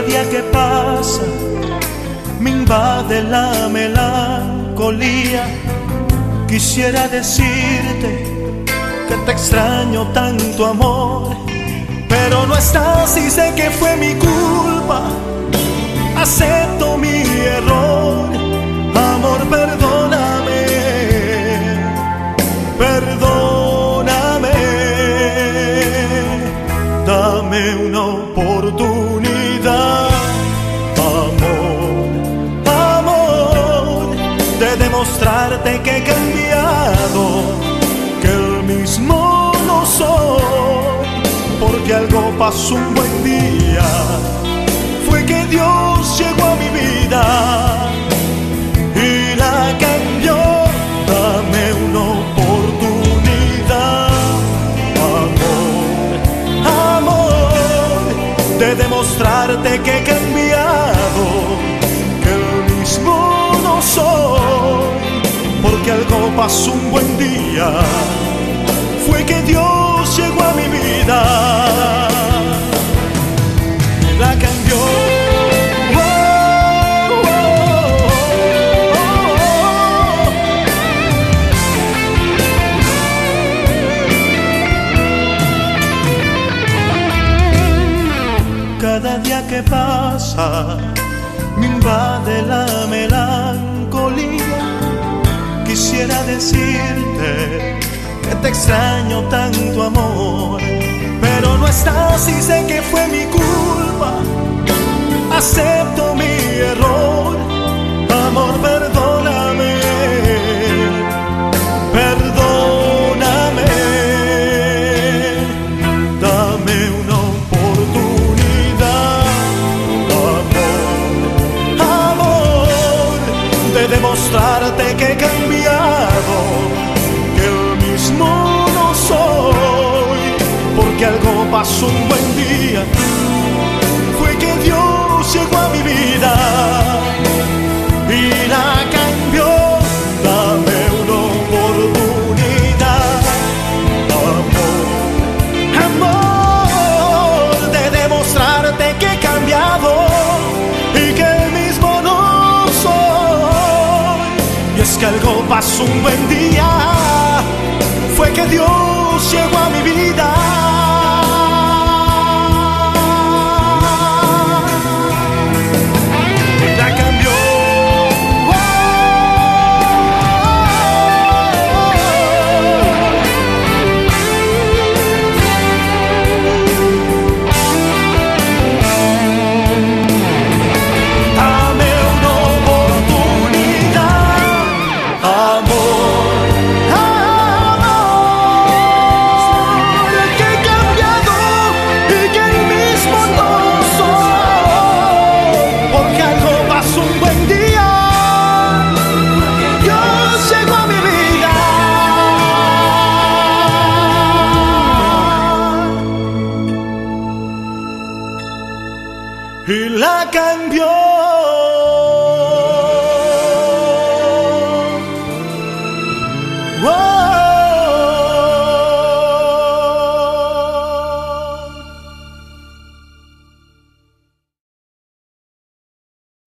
día que pasa me invade la melancolía. Quisiera decirte que te extraño tanto, amor, pero no estás y sé que fue mi culpa. Acepto mi error, amor, perdóname, perdóname. Dame una oportunidad, amor, amor, de demostrarte que he cambiado, que el mismo no soy, porque algo pasó un buen día. Fue que Dios llegó a mi vida y la cambió. Dame una oportunidad, amor, amor, de demostrarte que he cambiado, que el mismo no soy, porque algo pasó un buen día. Fue que Dios llegó a mi vida, la cambió. Cada día que pasa me invade la melancolía. Quisiera decirte que te extraño tanto, amor, pero no estás y sé que fue mi culpa. Acepto mi error, amor, perdóname, perdóname. Dame una oportunidad, amor, amor, de demostrarte que he cambiado, que el mismo no soy, porque algo pasó un buen día. Fue que Dios llegó a mi vida y la cambió. Dame una oportunidad, amor, amor, de demostrarte que he cambiado y que el mismo no soy. Y es que algo pasó un buen día. Fue que Dios llegó a mi vida. Y la cambió.